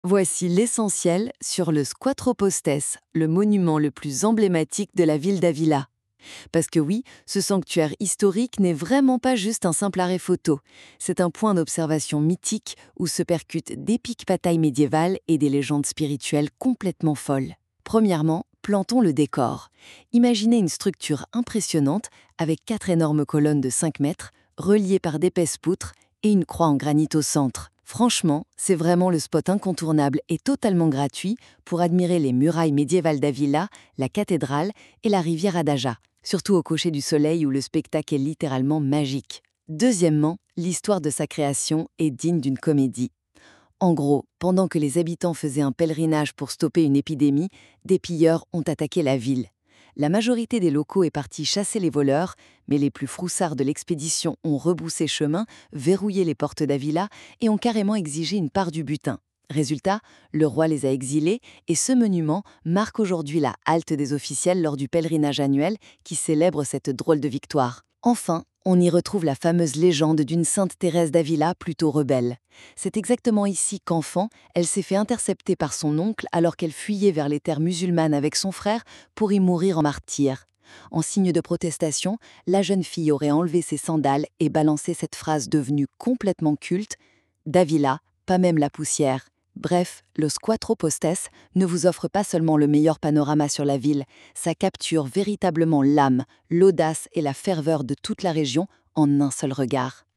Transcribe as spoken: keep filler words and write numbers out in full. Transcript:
Voici l'essentiel sur le Quattro Postes, le monument le plus emblématique de la ville d'Avila. Parce que oui, ce sanctuaire historique n'est vraiment pas juste un simple arrêt photo. C'est un point d'observation mythique où se percutent d'épiques batailles médiévales et des légendes spirituelles complètement folles. Premièrement, plantons le décor. Imaginez une structure impressionnante avec quatre énormes colonnes de cinq mètres, reliées par d'épaisses poutres et une croix en granit au centre. Franchement, c'est vraiment le spot incontournable et totalement gratuit pour admirer les murailles médiévales d'Avila, la cathédrale et la rivière Adaja, surtout au coucher du soleil où le spectacle est littéralement magique. Deuxièmement, l'histoire de sa création est digne d'une comédie. En gros, pendant que les habitants faisaient un pèlerinage pour stopper une épidémie, des pilleurs ont attaqué la ville. La majorité des locaux est partie chasser les voleurs, mais les plus froussards de l'expédition ont rebroussé chemin, verrouillé les portes d'Avila et ont carrément exigé une part du butin. Résultat, le roi les a exilés et ce monument marque aujourd'hui la halte des officiels lors du pèlerinage annuel qui célèbre cette drôle de victoire. Enfin, on y retrouve la fameuse légende d'une sainte Thérèse d'Avila plutôt rebelle. C'est exactement ici qu'enfant, elle s'est fait intercepter par son oncle alors qu'elle fuyait vers les terres musulmanes avec son frère pour y mourir en martyr. En signe de protestation, la jeune fille aurait enlevé ses sandales et balancé cette phrase devenue complètement culte: «D'Avila, pas même la poussière». Bref, le Quattro Postes ne vous offre pas seulement le meilleur panorama sur la ville, ça capture véritablement l'âme, l'audace et la ferveur de toute la région en un seul regard.